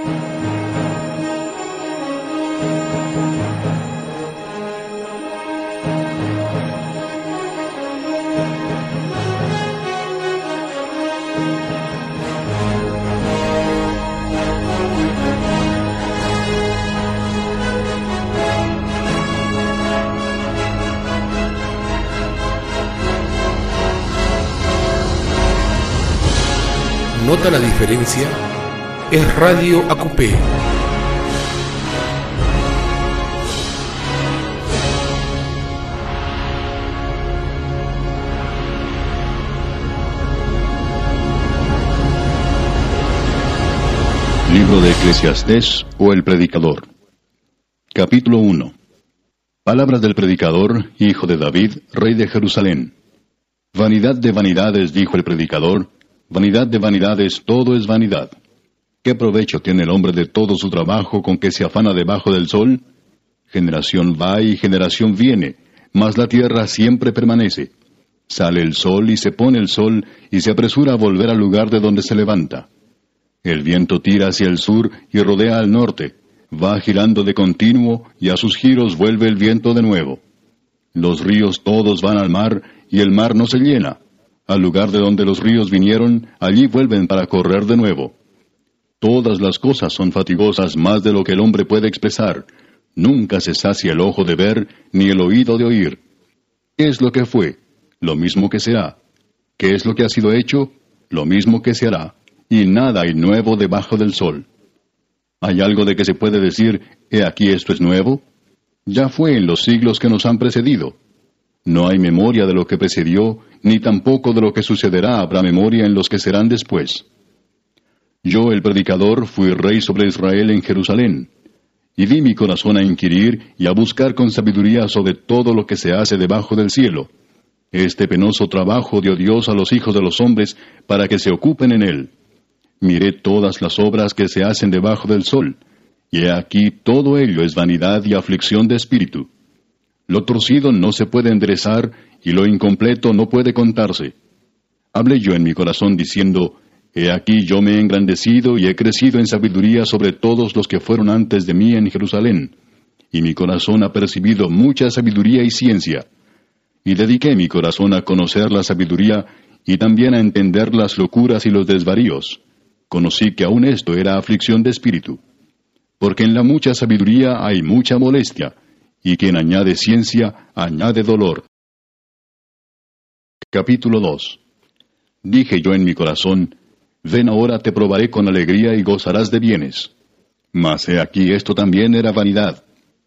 ¿Nota la diferencia? Es Radio Acupé. Libro de Eclesiastés o el Predicador. Capítulo 1. Palabras del predicador, hijo de David, rey de Jerusalén. Vanidad de vanidades, dijo el predicador, vanidad de vanidades, todo es vanidad. ¿Qué provecho tiene el hombre de todo su trabajo con que se afana debajo del sol? Generación va y generación viene, mas la tierra siempre permanece. Sale el sol y se pone el sol, y se apresura a volver al lugar de donde se levanta. El viento tira hacia el sur y rodea al norte, va girando de continuo, y a sus giros vuelve el viento de nuevo. Los ríos todos van al mar, y el mar no se llena. Al lugar de donde los ríos vinieron, allí vuelven para correr de nuevo. Todas las cosas son fatigosas más de lo que el hombre puede expresar. Nunca se sacia el ojo de ver, ni el oído de oír. ¿Qué es lo que fue? Lo mismo que será. ¿Qué es lo que ha sido hecho? Lo mismo que se hará. Y nada hay nuevo debajo del sol. ¿Hay algo de que se puede decir, he aquí esto es nuevo? Ya fue en los siglos que nos han precedido. No hay memoria de lo que precedió, ni tampoco de lo que sucederá habrá memoria en los que serán después. Yo, el predicador, fui rey sobre Israel en Jerusalén, y di mi corazón a inquirir y a buscar con sabiduría sobre todo lo que se hace debajo del cielo. Este penoso trabajo dio Dios a los hijos de los hombres para que se ocupen en él. Miré todas las obras que se hacen debajo del sol, y he aquí todo ello es vanidad y aflicción de espíritu. Lo torcido no se puede enderezar, y lo incompleto no puede contarse. Hablé yo en mi corazón diciendo, he aquí yo me he engrandecido y he crecido en sabiduría sobre todos los que fueron antes de mí en Jerusalén, y mi corazón ha percibido mucha sabiduría y ciencia. Y dediqué mi corazón a conocer la sabiduría, y también a entender las locuras y los desvaríos. Conocí que aun esto era aflicción de espíritu. Porque en la mucha sabiduría hay mucha molestia, y quien añade ciencia, añade dolor. Capítulo 2. Dije yo en mi corazón, ven ahora te probaré con alegría y gozarás de bienes. Mas he aquí esto también era vanidad.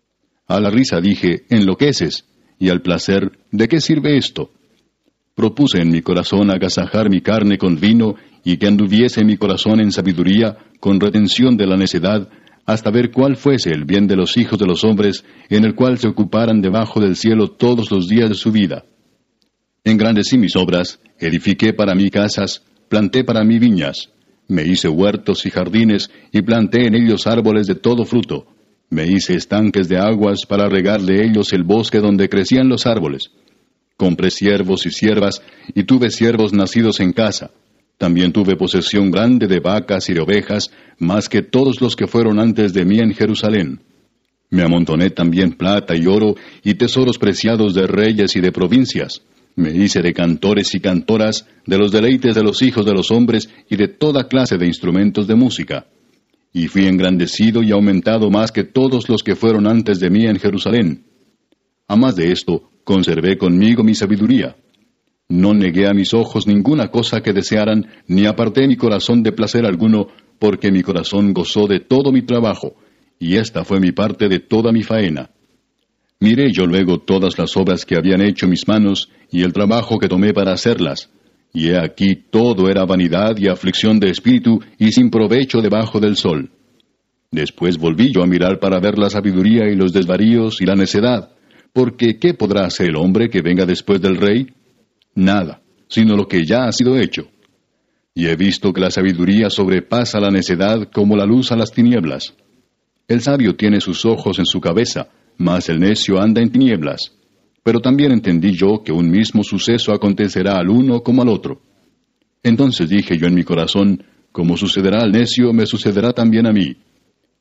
A la risa dije, enloqueces, y al placer, ¿de qué sirve esto? Propuse en mi corazón agasajar mi carne con vino, y que anduviese mi corazón en sabiduría, con retención de la necedad, hasta ver cuál fuese el bien de los hijos de los hombres, en el cual se ocuparan debajo del cielo todos los días de su vida. Engrandecí mis obras, edifiqué para mí casas, planté para mí viñas, me hice huertos y jardines, y planté en ellos árboles de todo fruto. Me hice estanques de aguas para regar de ellos el bosque donde crecían los árboles. Compré siervos y siervas, y tuve siervos nacidos en casa. También tuve posesión grande de vacas y de ovejas, más que todos los que fueron antes de mí en Jerusalén. Me amontoné también plata y oro, y tesoros preciados de reyes y de provincias. Me hice de cantores y cantoras, de los deleites de los hijos de los hombres, y de toda clase de instrumentos de música. Y fui engrandecido y aumentado más que todos los que fueron antes de mí en Jerusalén. A más de esto, conservé conmigo mi sabiduría. No negué a mis ojos ninguna cosa que desearan, ni aparté mi corazón de placer alguno, porque mi corazón gozó de todo mi trabajo, y esta fue mi parte de toda mi faena. Miré yo luego todas las obras que habían hecho mis manos, y el trabajo que tomé para hacerlas, y he aquí todo era vanidad y aflicción de espíritu, y sin provecho debajo del sol. Después volví yo a mirar para ver la sabiduría y los desvaríos y la necedad, porque ¿qué podrá hacer el hombre que venga después del rey? Nada, sino lo que ya ha sido hecho. Y he visto que la sabiduría sobrepasa la necedad como la luz a las tinieblas. El sabio tiene sus ojos en su cabeza, mas el necio anda en tinieblas. Pero también entendí yo que un mismo suceso acontecerá al uno como al otro. Entonces dije yo en mi corazón, como sucederá al necio, me sucederá también a mí,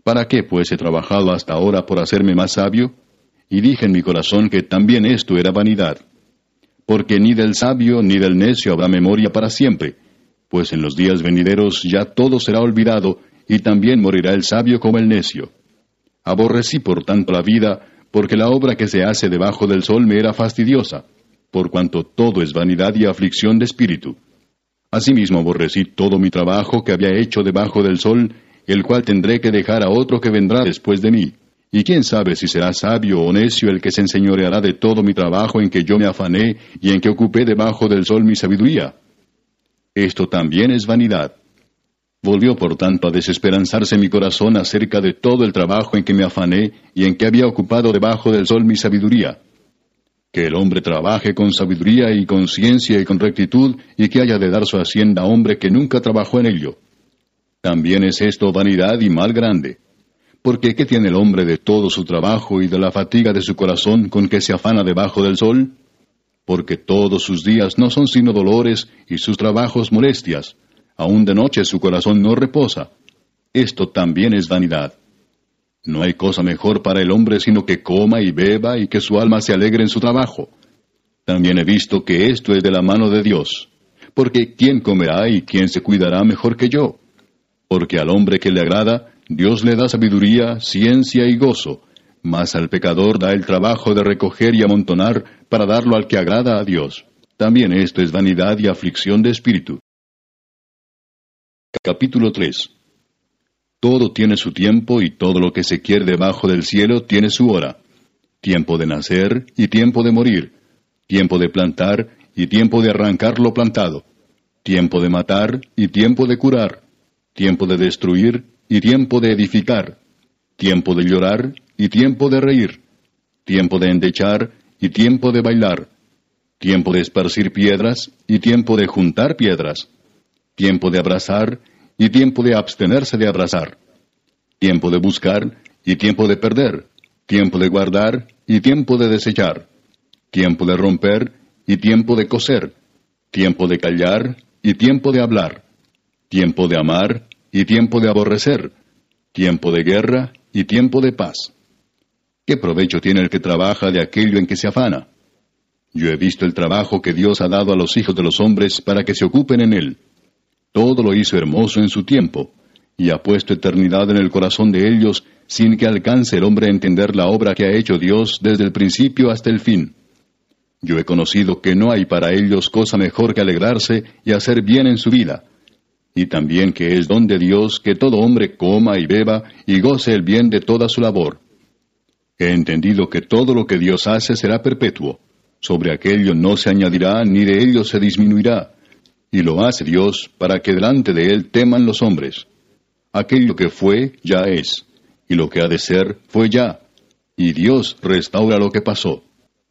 ¿Para qué, pues, he trabajado hasta ahora por hacerme más sabio? Y dije en mi corazón que también esto era vanidad. Porque ni del sabio ni del necio habrá memoria para siempre, pues en los días venideros ya todo será olvidado, y también morirá el sabio como el necio. Aborrecí por tanto la vida, porque la obra que se hace debajo del sol me era fastidiosa, por cuanto todo es vanidad y aflicción de espíritu. Asimismo aborrecí todo mi trabajo que había hecho debajo del sol, el cual tendré que dejar a otro que vendrá después de mí. Y quién sabe si será sabio o necio el que se enseñoreará de todo mi trabajo en que yo me afané y en que ocupé debajo del sol mi sabiduría. Esto también es vanidad. Volvió por tanto a desesperanzarse mi corazón acerca de todo el trabajo en que me afané y en que había ocupado debajo del sol mi sabiduría. Que el hombre trabaje con sabiduría y con ciencia y con rectitud, y que haya de dar su hacienda a hombre que nunca trabajó en ello. También es esto vanidad y mal grande. Porque ¿qué tiene el hombre de todo su trabajo y de la fatiga de su corazón con que se afana debajo del sol? Porque todos sus días no son sino dolores y sus trabajos molestias. Aún de noche su corazón no reposa. Esto también es vanidad. No hay cosa mejor para el hombre sino que coma y beba y que su alma se alegre en su trabajo. También he visto que esto es de la mano de Dios. Porque ¿quién comerá y quién se cuidará mejor que yo? Porque al hombre que le agrada, Dios le da sabiduría, ciencia y gozo, mas al pecador da el trabajo de recoger y amontonar para darlo al que agrada a Dios. También esto es vanidad y aflicción de espíritu. Capítulo 3. Todo tiene su tiempo y todo lo que se quiere debajo del cielo tiene su hora. Tiempo de nacer y tiempo de morir. Tiempo de plantar y tiempo de arrancar lo plantado. Tiempo de matar y tiempo de curar. Tiempo de destruir y tiempo de edificar, tiempo de llorar y tiempo de reír, tiempo de endechar y tiempo de bailar, tiempo de esparcir piedras y tiempo de juntar piedras, tiempo de abrazar y tiempo de abstenerse de abrazar, tiempo de buscar y tiempo de perder, tiempo de guardar y tiempo de desechar, tiempo de romper y tiempo de coser, tiempo de callar y tiempo de hablar, tiempo de amar y tiempo de aborrecer, tiempo de guerra y tiempo de paz. ¿Qué provecho tiene el que trabaja de aquello en que se afana? Yo he visto el trabajo que Dios ha dado a los hijos de los hombres para que se ocupen en él. Todo lo hizo hermoso en su tiempo, y ha puesto eternidad en el corazón de ellos, sin que alcance el hombre a entender la obra que ha hecho Dios desde el principio hasta el fin. Yo he conocido que no hay para ellos cosa mejor que alegrarse y hacer bien en su vida, y también que es don de Dios que todo hombre coma y beba y goce el bien de toda su labor. He entendido que todo lo que Dios hace será perpetuo, sobre aquello no se añadirá ni de ello se disminuirá, y lo hace Dios para que delante de él teman los hombres. Aquello que fue, ya es, y lo que ha de ser, fue ya, y Dios restaura lo que pasó.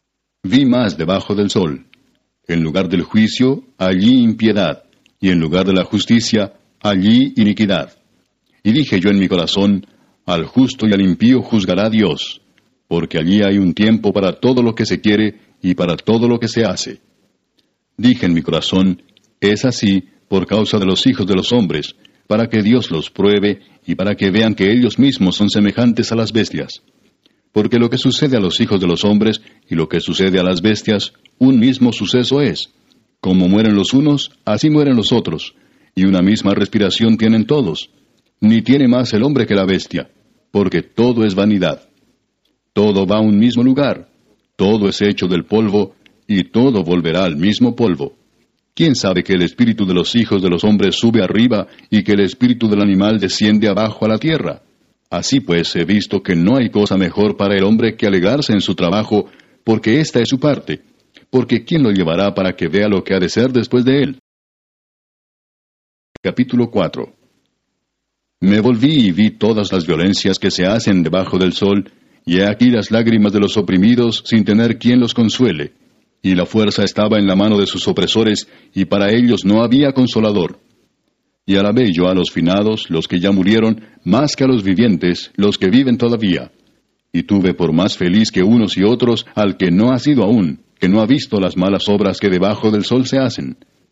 Vi más debajo del sol. En lugar del juicio, allí impiedad, y en lugar de la justicia, allí iniquidad. Y dije yo en mi corazón, al justo y al impío juzgará Dios, porque allí hay un tiempo para todo lo que se quiere y para todo lo que se hace. Dije en mi corazón, es así por causa de los hijos de los hombres, para que Dios los pruebe y para que vean que ellos mismos son semejantes a las bestias. Porque lo que sucede a los hijos de los hombres y lo que sucede a las bestias, un mismo suceso es. Como mueren los unos, así mueren los otros, y una misma respiración tienen todos. Ni tiene más el hombre que la bestia, porque todo es vanidad. Todo va a un mismo lugar, todo es hecho del polvo, y todo volverá al mismo polvo. ¿Quién sabe que el espíritu de los hijos de los hombres sube arriba, y que el espíritu del animal desciende abajo a la tierra? Así pues he visto que no hay cosa mejor para el hombre que alegrarse en su trabajo, porque esta es su parte. Porque ¿quién lo llevará para que vea lo que ha de ser después de él? Capítulo 4. Me volví y vi todas las violencias que se hacen debajo del sol, y he aquí las lágrimas de los oprimidos sin tener quien los consuele, y la fuerza estaba en la mano de sus opresores, y para ellos no había consolador. Y alabé yo a los finados, los que ya murieron, más que a los vivientes, los que viven todavía. Y tuve por más feliz que unos y otros al que no ha sido aún, que no ha visto las malas obras que debajo del sol se hacen.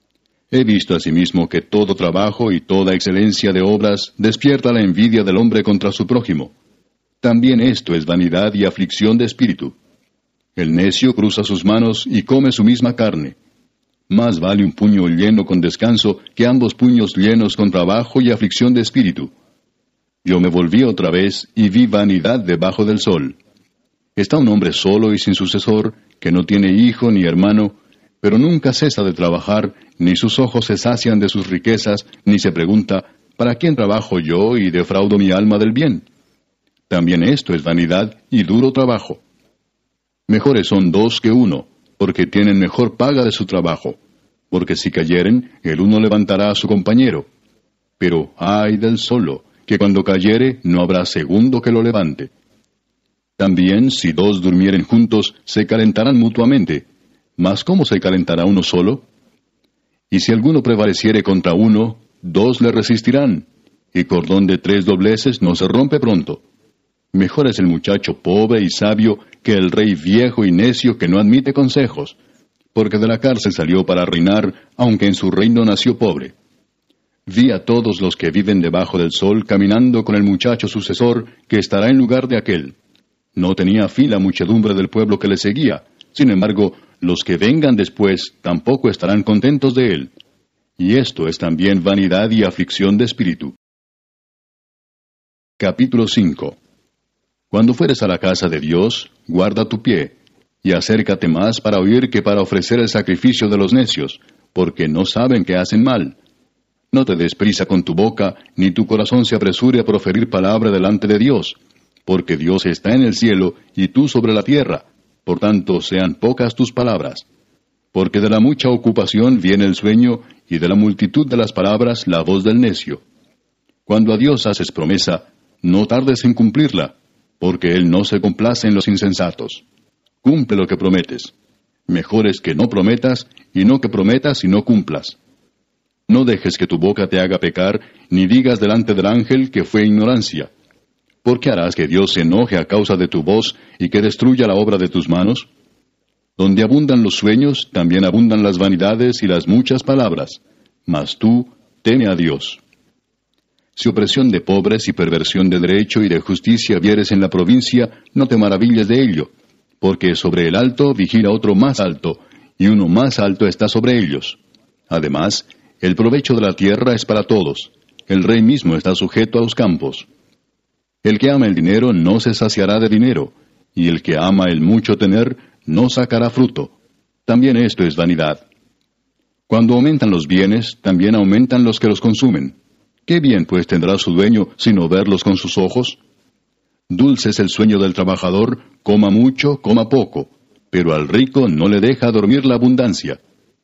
He visto asimismo que todo trabajo y toda excelencia de obras despierta la envidia del hombre contra su prójimo. También esto es vanidad y aflicción de espíritu. El necio cruza sus manos y come su misma carne. Más vale un puño lleno con descanso que ambos puños llenos con trabajo y aflicción de espíritu. Yo me volví otra vez y vi vanidad debajo del sol. Está un hombre solo y sin sucesor, que no tiene hijo ni hermano, pero nunca cesa de trabajar, ni sus ojos se sacian de sus riquezas, ni se pregunta, ¿para quién trabajo yo y defraudo mi alma del bien? También esto es vanidad y duro trabajo. Mejores son dos que uno, porque tienen mejor paga de su trabajo, porque si cayeren, el uno levantará a su compañero. Pero ay del solo, que cuando cayere no habrá segundo que lo levante. También si dos durmieren juntos, se calentarán mutuamente. Mas ¿cómo se calentará uno solo? Y si alguno prevaleciere contra uno, dos le resistirán, y cordón de 3 dobleces no se rompe pronto. Mejor es el muchacho pobre y sabio que el rey viejo y necio que no admite consejos, porque de la cárcel salió para reinar, aunque en su reino nació pobre. Vi a todos los que viven debajo del sol caminando con el muchacho sucesor que estará en lugar de aquel. No tenía fin la muchedumbre del pueblo que le seguía. Sin embargo, los que vengan después tampoco estarán contentos de él. Y esto es también vanidad y aflicción de espíritu. Capítulo 5. Cuando fueres a la casa de Dios, guarda tu pie, y acércate más para oír que para ofrecer el sacrificio de los necios, porque no saben que hacen mal. No te des prisa con tu boca, ni tu corazón se apresure a proferir palabra delante de Dios, porque Dios está en el cielo y tú sobre la tierra, por tanto sean pocas tus palabras. Porque de la mucha ocupación viene el sueño, y de la multitud de las palabras la voz del necio. Cuando a Dios haces promesa, no tardes en cumplirla, porque Él no se complace en los insensatos. Cumple lo que prometes. Mejor es que no prometas, y no que prometas y no cumplas. No dejes que tu boca te haga pecar, ni digas delante del ángel que fue ignorancia. ¿Por qué harás que Dios se enoje a causa de tu voz y que destruya la obra de tus manos? Donde abundan los sueños, también abundan las vanidades y las muchas palabras. Mas tú, teme a Dios. Si opresión de pobres y perversión de derecho y de justicia vieres en la provincia, no te maravilles de ello, porque sobre el alto vigila otro más alto, y uno más alto está sobre ellos. Además, el provecho de la tierra es para todos. El rey mismo está sujeto a los campos. El que ama el dinero no se saciará de dinero, y el que ama el mucho tener no sacará fruto. También esto es vanidad. Cuando aumentan los bienes, también aumentan los que los consumen. ¿Qué bien pues tendrá su dueño sino verlos con sus ojos? Dulce es el sueño del trabajador, coma mucho, coma poco, pero al rico no le deja dormir la abundancia.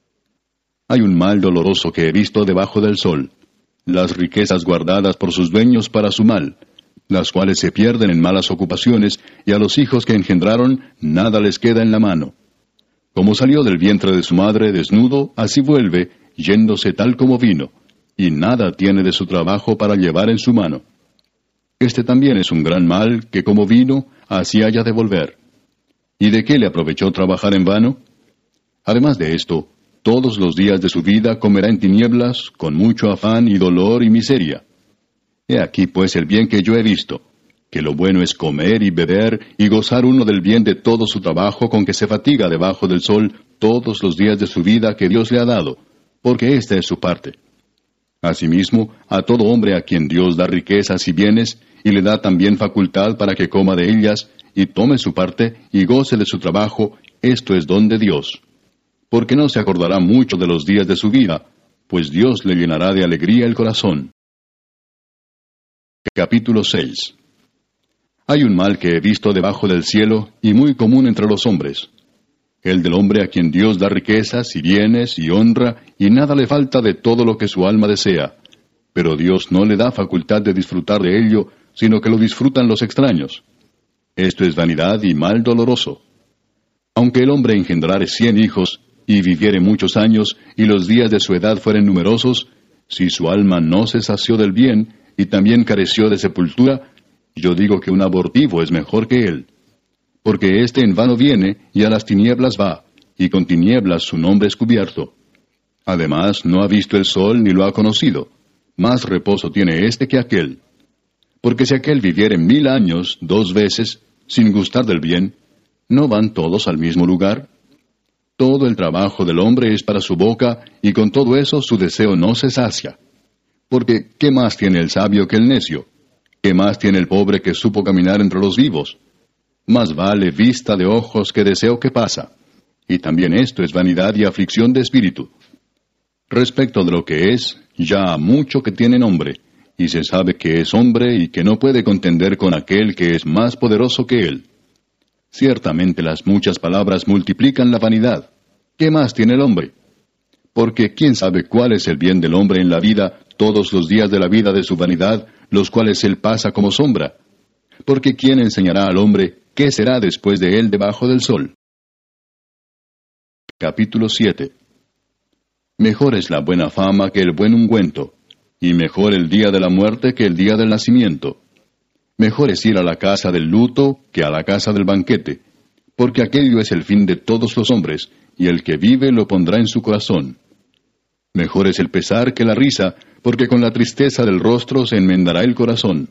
Hay un mal doloroso que he visto debajo del sol, las riquezas guardadas por sus dueños para su mal, las cuales se pierden en malas ocupaciones, y a los hijos que engendraron nada les queda en la mano. Como salió del vientre de su madre desnudo, así vuelve, yéndose tal como vino, y nada tiene de su trabajo para llevar en su mano. Este también es un gran mal, que como vino, así haya de volver. ¿Y de qué le aprovechó trabajar en vano? Además de esto, todos los días de su vida comerá en tinieblas, con mucho afán y dolor y miseria. He aquí pues el bien que yo he visto, que lo bueno es comer y beber y gozar uno del bien de todo su trabajo con que se fatiga debajo del sol todos los días de su vida que Dios le ha dado, porque esta es su parte. Asimismo, a todo hombre a quien Dios da riquezas y bienes, y le da también facultad para que coma de ellas, y tome su parte, y goce de su trabajo, esto es don de Dios. Porque no se acordará mucho de los días de su vida, pues Dios le llenará de alegría el corazón. Capítulo 6. Hay un mal que he visto debajo del cielo, y muy común entre los hombres. El del hombre a quien Dios da riquezas y bienes y honra, y nada le falta de todo lo que su alma desea. Pero Dios no le da facultad de disfrutar de ello, sino que lo disfrutan los extraños. Esto es vanidad y mal doloroso. Aunque el hombre engendrare 100 hijos, y viviere muchos años, y los días de su edad fueren numerosos, si su alma no se sació del bien, y también careció de sepultura, yo digo que un abortivo es mejor que él. Porque éste en vano viene, y a las tinieblas va, y con tinieblas su nombre es cubierto. Además, no ha visto el sol ni lo ha conocido. Más reposo tiene éste que aquel. Porque si aquel viviere 1000 años 2 veces, sin gustar del bien, ¿no van todos al mismo lugar? Todo el trabajo del hombre es para su boca, y con todo eso su deseo no se sacia. Porque, ¿qué más tiene el sabio que el necio? ¿Qué más tiene el pobre que supo caminar entre los vivos? Más vale vista de ojos que deseo que pasa. Y también esto es vanidad y aflicción de espíritu. Respecto de lo que es, ya ha mucho que tiene nombre, y se sabe que es hombre y que no puede contender con aquel que es más poderoso que él. Ciertamente las muchas palabras multiplican la vanidad. ¿Qué más tiene el hombre? Porque ¿quién sabe cuál es el bien del hombre en la vida todos los días de la vida de su vanidad, los cuales él pasa como sombra? Porque ¿quién enseñará al hombre qué será después de él debajo del sol? Capítulo 7. Mejor es la buena fama que el buen ungüento, y mejor el día de la muerte que el día del nacimiento. Mejor es ir a la casa del luto que a la casa del banquete, porque aquello es el fin de todos los hombres, y el que vive lo pondrá en su corazón. Mejor es el pesar que la risa, porque con la tristeza del rostro se enmendará el corazón.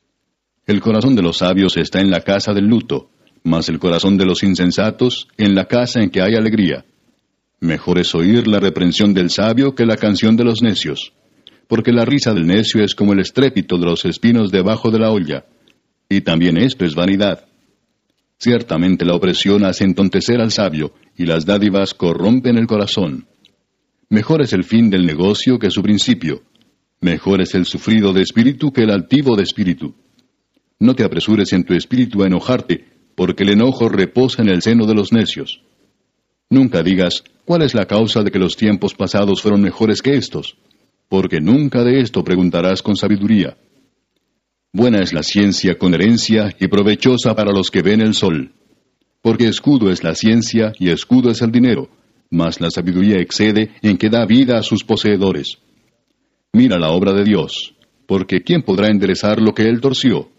El corazón de los sabios está en la casa del luto, mas el corazón de los insensatos en la casa en que hay alegría. Mejor es oír la reprensión del sabio que la canción de los necios, porque la risa del necio es como el estrépito de los espinos debajo de la olla, y también esto es vanidad. Ciertamente la opresión hace entontecer al sabio, y las dádivas corrompen el corazón. Mejor es el fin del negocio que su principio. Mejor es el sufrido de espíritu que el altivo de espíritu. No te apresures en tu espíritu a enojarte, porque el enojo reposa en el seno de los necios. Nunca digas, ¿cuál es la causa de que los tiempos pasados fueron mejores que estos? Porque nunca de esto preguntarás con sabiduría. Buena es la ciencia con herencia y provechosa para los que ven el sol. Porque escudo es la ciencia y escudo es el dinero, mas la sabiduría excede en que da vida a sus poseedores. Mira la obra de Dios, porque ¿quién podrá enderezar lo que él torció?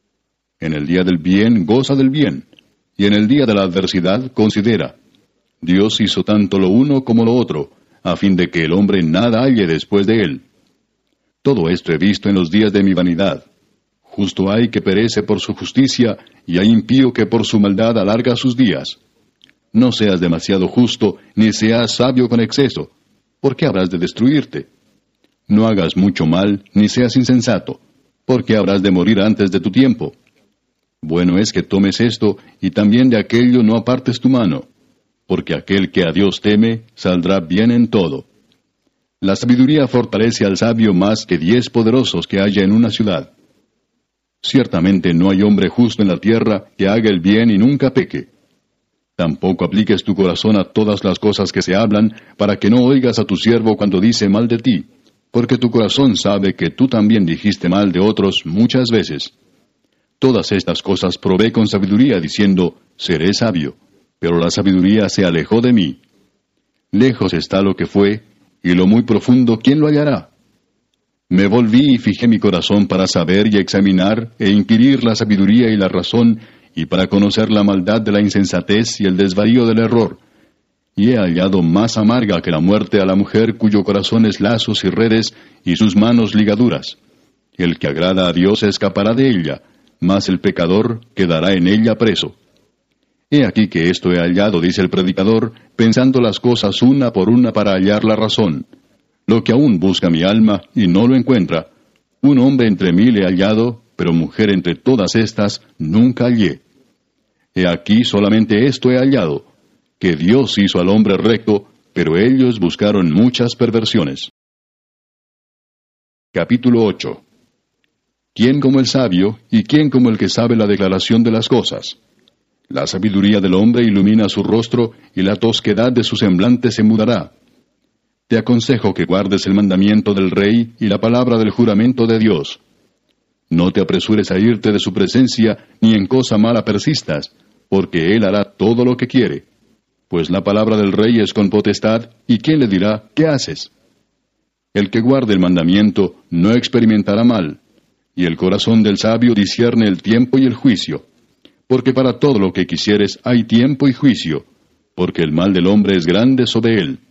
En el día del bien goza del bien, y en el día de la adversidad considera. Dios hizo tanto lo uno como lo otro, a fin de que el hombre nada halle después de él. Todo esto he visto en los días de mi vanidad. Justo hay que perece por su justicia, y hay impío que por su maldad alarga sus días. No seas demasiado justo, ni seas sabio con exceso, porque habrás de destruirte. No hagas mucho mal, ni seas insensato, porque habrás de morir antes de tu tiempo. Bueno es que tomes esto, y también de aquello no apartes tu mano, porque aquel que a Dios teme, saldrá bien en todo. La sabiduría fortalece al sabio más que 10 poderosos que haya en una ciudad. Ciertamente no hay hombre justo en la tierra que haga el bien y nunca peque. Tampoco apliques tu corazón a todas las cosas que se hablan, para que no oigas a tu siervo cuando dice mal de ti, porque tu corazón sabe que tú también dijiste mal de otros muchas veces. Todas estas cosas probé con sabiduría, diciendo, seré sabio, pero la sabiduría se alejó de mí. Lejos está lo que fue, y lo muy profundo, ¿quién lo hallará? Me volví y fijé mi corazón para saber y examinar e inquirir la sabiduría y la razón, y para conocer la maldad de la insensatez y el desvarío del error. Y he hallado más amarga que la muerte a la mujer cuyo corazón es lazos y redes, y sus manos ligaduras. El que agrada a Dios escapará de ella, mas el pecador quedará en ella preso. He aquí que esto he hallado, dice el predicador, pensando las cosas una por una para hallar la razón. Lo que aún busca mi alma, y no lo encuentra. Un hombre entre 1000 he hallado, pero mujer entre todas estas nunca hallé. He aquí solamente esto he hallado, que Dios hizo al hombre recto, pero ellos buscaron muchas perversiones. Capítulo 8. ¿Quién como el sabio, y quién como el que sabe la declaración de las cosas? La sabiduría del hombre ilumina su rostro, y la tosquedad de su semblante se mudará. Te aconsejo que guardes el mandamiento del rey y la palabra del juramento de Dios. No te apresures a irte de su presencia, ni en cosa mala persistas, porque él hará todo lo que quiere. Pues la palabra del rey es con potestad, y ¿quién le dirá, qué haces? El que guarde el mandamiento no experimentará mal, y el corazón del sabio discierne el tiempo y el juicio. Porque para todo lo que quisieres hay tiempo y juicio, porque el mal del hombre es grande sobre él.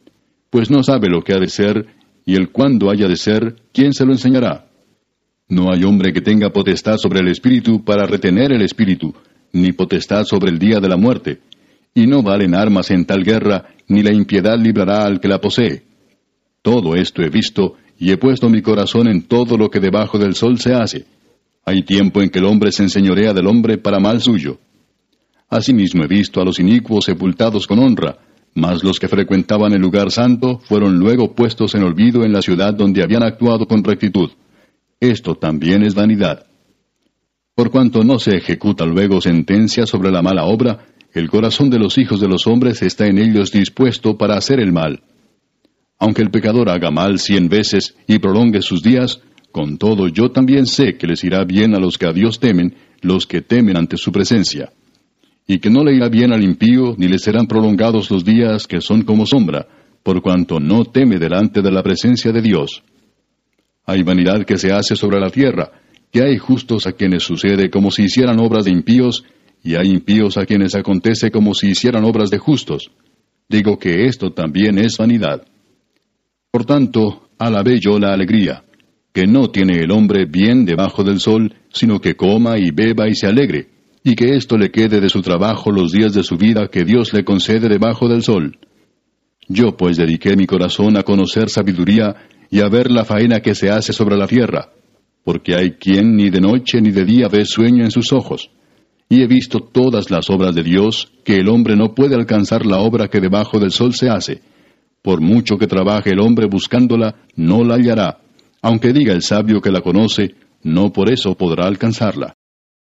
pues no sabe lo que ha de ser, y el cuándo haya de ser, ¿quién se lo enseñará? No hay hombre que tenga potestad sobre el espíritu para retener el espíritu, ni potestad sobre el día de la muerte. Y no valen armas en tal guerra, ni la impiedad librará al que la posee. Todo esto he visto, y he puesto mi corazón en todo lo que debajo del sol se hace. Hay tiempo en que el hombre se enseñorea del hombre para mal suyo. Asimismo he visto a los inicuos sepultados con honra, mas los que frecuentaban el lugar santo fueron luego puestos en olvido en la ciudad donde habían actuado con rectitud. Esto también es vanidad. Por cuanto no se ejecuta luego sentencia sobre la mala obra, el corazón de los hijos de los hombres está en ellos dispuesto para hacer el mal. Aunque el pecador haga mal 100 veces y prolongue sus días, con todo yo también sé que les irá bien a los que a Dios temen, los que temen ante su presencia. Y que no le irá bien al impío, ni le serán prolongados los días que son como sombra, por cuanto no teme delante de la presencia de Dios. Hay vanidad que se hace sobre la tierra, que hay justos a quienes sucede como si hicieran obras de impíos, y hay impíos a quienes acontece como si hicieran obras de justos. Digo que esto también es vanidad. Por tanto, alabé yo la alegría, que no tiene el hombre bien debajo del sol, sino que coma y beba y se alegre, y que esto le quede de su trabajo los días de su vida que Dios le concede debajo del sol. Yo pues dediqué mi corazón a conocer sabiduría y a ver la faena que se hace sobre la tierra, porque hay quien ni de noche ni de día ve sueño en sus ojos. Y he visto todas las obras de Dios, que el hombre no puede alcanzar la obra que debajo del sol se hace. Por mucho que trabaje el hombre buscándola, no la hallará. Aunque diga el sabio que la conoce, no por eso podrá alcanzarla.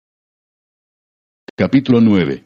Capítulo 9.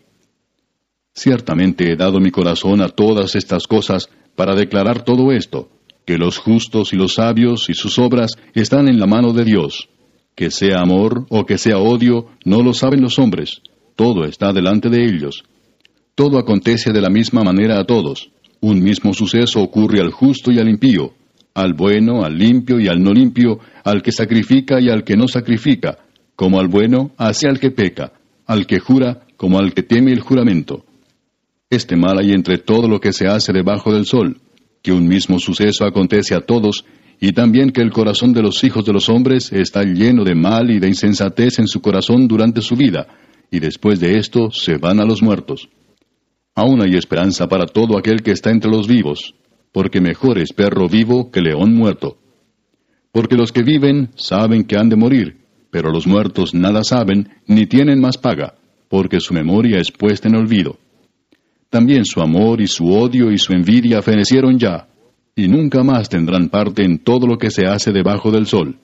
Ciertamente he dado mi corazón a todas estas cosas para declarar todo esto, que los justos y los sabios y sus obras están en la mano de Dios. Que sea amor o que sea odio, no lo saben los hombres. Todo está delante de ellos. Todo acontece de la misma manera a todos. Un mismo suceso ocurre al justo y al impío, al bueno, al limpio y al no limpio, al que sacrifica y al que no sacrifica, como al bueno, así al que peca, al que jura, como al que teme el juramento. Este mal hay entre todo lo que se hace debajo del sol, que un mismo suceso acontece a todos, y también que el corazón de los hijos de los hombres está lleno de mal y de insensatez en su corazón durante su vida, y después de esto se van a los muertos. Aún hay esperanza para todo aquel que está entre los vivos, porque mejor es perro vivo que león muerto. Porque los que viven saben que han de morir, pero los muertos nada saben, ni tienen más paga, porque su memoria es puesta en olvido. También su amor y su odio y su envidia fenecieron ya, y nunca más tendrán parte en todo lo que se hace debajo del sol.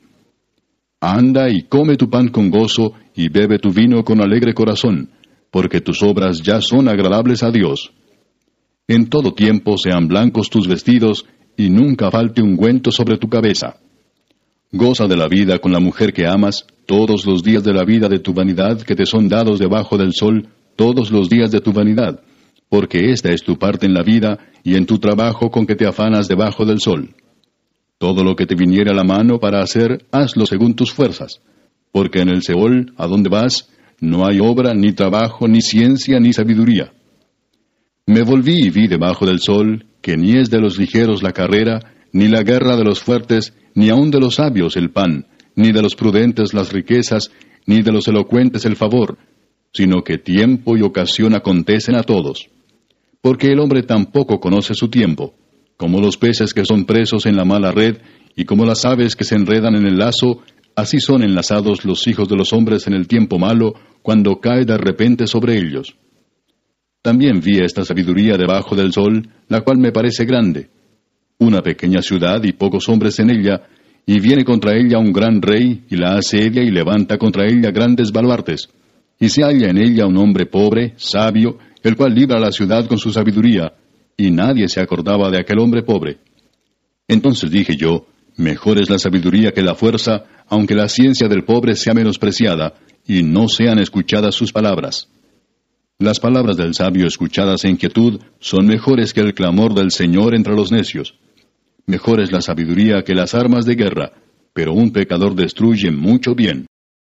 Anda y come tu pan con gozo, y bebe tu vino con alegre corazón, porque tus obras ya son agradables a Dios. En todo tiempo sean blancos tus vestidos, y nunca falte ungüento sobre tu cabeza. Goza de la vida con la mujer que amas, todos los días de la vida de tu vanidad que te son dados debajo del sol, todos los días de tu vanidad, porque esta es tu parte en la vida, y en tu trabajo con que te afanas debajo del sol. Todo lo que te viniere a la mano para hacer, hazlo según tus fuerzas, porque en el Seol, a donde vas, no hay obra, ni trabajo, ni ciencia, ni sabiduría. Me volví y vi debajo del sol, que ni es de los ligeros la carrera, ni la guerra de los fuertes, ni aun de los sabios el pan, ni de los prudentes las riquezas, ni de los elocuentes el favor, sino que tiempo y ocasión acontecen a todos. Porque el hombre tampoco conoce su tiempo, como los peces que son presos en la mala red, y como las aves que se enredan en el lazo, así son enlazados los hijos de los hombres en el tiempo malo, cuando cae de repente sobre ellos. También vi esta sabiduría debajo del sol, la cual me parece grande. Una pequeña ciudad y pocos hombres en ella, y viene contra ella un gran rey, y la asedia y levanta contra ella grandes baluartes. Y se halla en ella un hombre pobre, sabio, el cual libra la ciudad con su sabiduría, y nadie se acordaba de aquel hombre pobre. Entonces dije yo, mejor es la sabiduría que la fuerza, aunque la ciencia del pobre sea menospreciada, y no sean escuchadas sus palabras. Las palabras del sabio escuchadas en quietud son mejores que el clamor del Señor entre los necios. Mejor es la sabiduría que las armas de guerra, pero un pecador destruye mucho bien.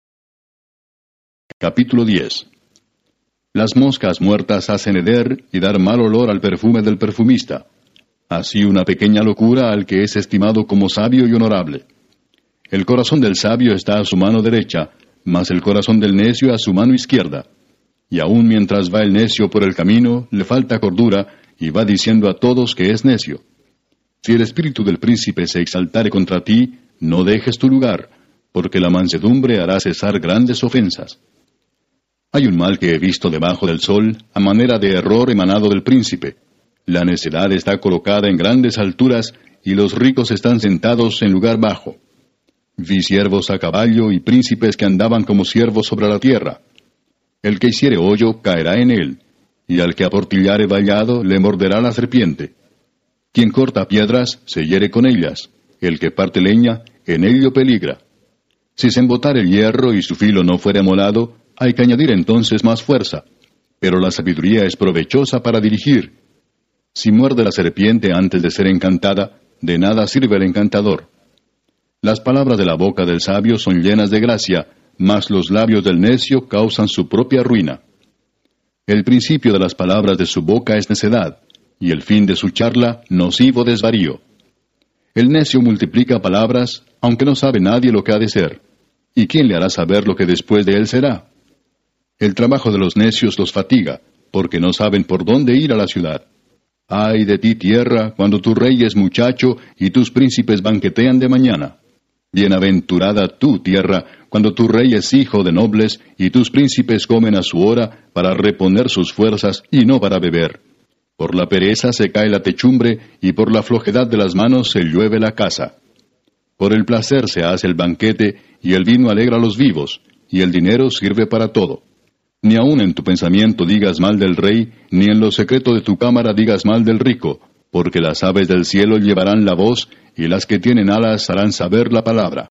Capítulo 10. Las moscas muertas hacen heder y dar mal olor al perfume del perfumista. Así una pequeña locura al que es estimado como sabio y honorable. El corazón del sabio está a su mano derecha, mas el corazón del necio a su mano izquierda. Y aun mientras va el necio por el camino, le falta cordura, y va diciendo a todos que es necio. Si el espíritu del príncipe se exaltare contra ti, no dejes tu lugar, porque la mansedumbre hará cesar grandes ofensas. Hay un mal que he visto debajo del sol, a manera de error emanado del príncipe. La necedad está colocada en grandes alturas, y los ricos están sentados en lugar bajo. Vi siervos a caballo y príncipes que andaban como siervos sobre la tierra. El que hiciere hoyo caerá en él, y al que aportillare vallado le morderá la serpiente. Quien corta piedras se hiere con ellas, el que parte leña en ello peligra. Si se embotare el hierro y su filo no fuere amolado, hay que añadir entonces más fuerza, pero la sabiduría es provechosa para dirigir. Si muerde la serpiente antes de ser encantada, de nada sirve el encantador. Las palabras de la boca del sabio son llenas de gracia, mas los labios del necio causan su propia ruina. El principio de las palabras de su boca es necedad, y el fin de su charla nocivo desvarío. El necio multiplica palabras, aunque no sabe nadie lo que ha de ser. ¿Y quién le hará saber lo que después de él será? El trabajo de los necios los fatiga, porque no saben por dónde ir a la ciudad. Ay de ti, tierra, cuando tu rey es muchacho y tus príncipes banquetean de mañana. Bienaventurada tú, tierra, cuando tu rey es hijo de nobles y tus príncipes comen a su hora para reponer sus fuerzas y no para beber. Por la pereza se cae la techumbre y por la flojedad de las manos se llueve la casa. Por el placer se hace el banquete y el vino alegra a los vivos y el dinero sirve para todo. Ni aun en tu pensamiento digas mal del rey, ni en lo secreto de tu cámara digas mal del rico, porque las aves del cielo llevarán la voz, y las que tienen alas harán saber la palabra.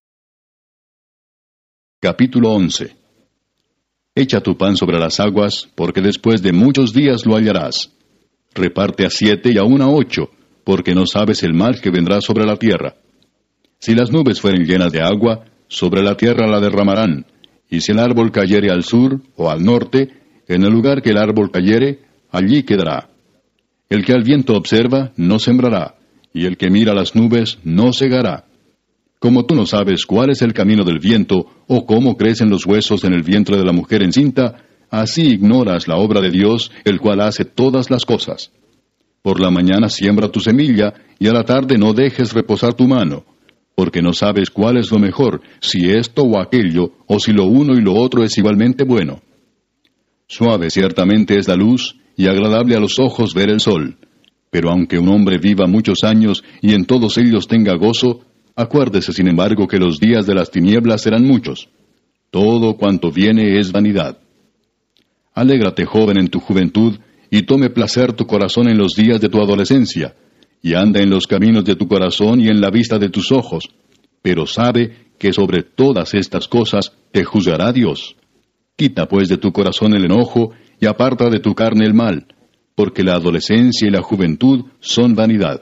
Capítulo 11. Echa tu pan sobre las aguas, porque después de muchos días lo hallarás. Reparte a 7 y aun a 8, porque no sabes el mal que vendrá sobre la tierra. Si las nubes fueren llenas de agua, sobre la tierra la derramarán, y si el árbol cayere al sur o al norte, en el lugar que el árbol cayere, allí quedará. El que al viento observa, no sembrará, y el que mira las nubes, no segará. Como tú no sabes cuál es el camino del viento, o cómo crecen los huesos en el vientre de la mujer encinta, así ignoras la obra de Dios, el cual hace todas las cosas. Por la mañana siembra tu semilla, y a la tarde no dejes reposar tu mano, porque no sabes cuál es lo mejor, si esto o aquello, o si lo uno y lo otro es igualmente bueno. Suave ciertamente es la luz, y agradable a los ojos ver el sol. Pero aunque un hombre viva muchos años, y en todos ellos tenga gozo, acuérdese sin embargo que los días de las tinieblas serán muchos. Todo cuanto viene es vanidad. Alégrate, joven, en tu juventud, y tome placer tu corazón en los días de tu adolescencia, y anda en los caminos de tu corazón y en la vista de tus ojos, pero sabe que sobre todas estas cosas te juzgará Dios. Quita pues de tu corazón el enojo, y aparta de tu carne el mal, porque la adolescencia y la juventud son vanidad.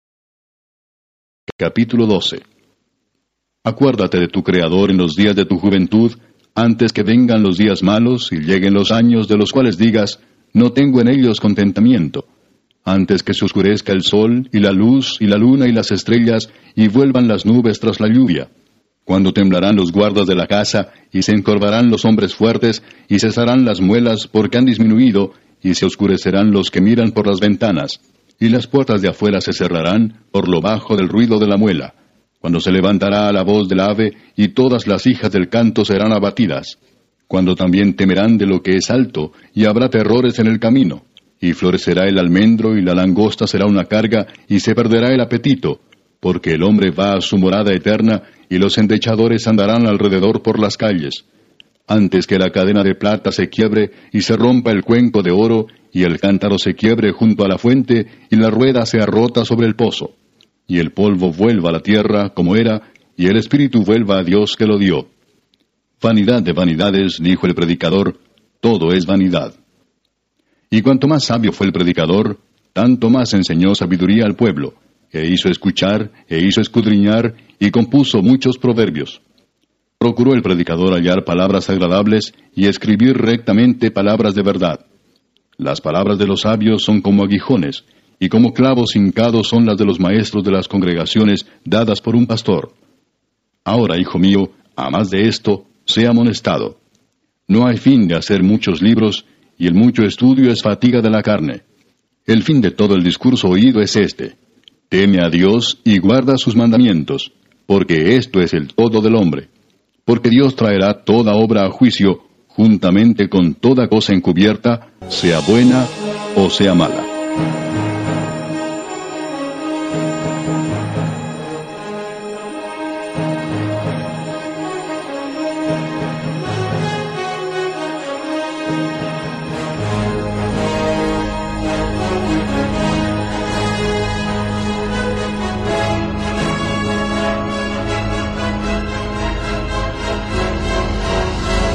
Capítulo 12. Acuérdate de tu Creador en los días de tu juventud, antes que vengan los días malos y lleguen los años de los cuales digas, no tengo en ellos contentamiento. Antes que se oscurezca el sol, y la luz, y la luna, y las estrellas, y vuelvan las nubes tras la lluvia. Cuando temblarán los guardas de la casa, y se encorvarán los hombres fuertes, y cesarán las muelas porque han disminuido, y se oscurecerán los que miran por las ventanas. Y las puertas de afuera se cerrarán por lo bajo del ruido de la muela. Cuando se levantará la voz del ave, y todas las hijas del canto serán abatidas. Cuando también temerán de lo que es alto, y habrá terrores en el camino. Y florecerá el almendro, y la langosta será una carga, y se perderá el apetito, porque el hombre va a su morada eterna, y los endechadores andarán alrededor por las calles. Antes que la cadena de plata se quiebre, y se rompa el cuenco de oro, y el cántaro se quiebre junto a la fuente, y la rueda sea rota sobre el pozo. Y el polvo vuelva a la tierra como era, y el espíritu vuelva a Dios que lo dio. Vanidad de vanidades, dijo el predicador, todo es vanidad. Y cuanto más sabio fue el predicador, tanto más enseñó sabiduría al pueblo, e hizo escuchar, e hizo escudriñar, y compuso muchos proverbios. Procuró el predicador hallar palabras agradables, y escribir rectamente palabras de verdad. Las palabras de los sabios son como aguijones, y como clavos hincados son las de los maestros de las congregaciones dadas por un pastor. Ahora, hijo mío, a más de esto, sea amonestado. No hay fin de hacer muchos libros, y el mucho estudio es fatiga de la carne. El fin de todo el discurso oído es este: teme a Dios y guarda sus mandamientos, porque esto es el todo del hombre. Porque Dios traerá toda obra a juicio, juntamente con toda cosa encubierta, sea buena o sea mala.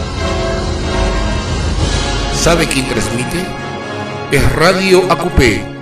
¿Sabe quién transmite? Es Radio AQP,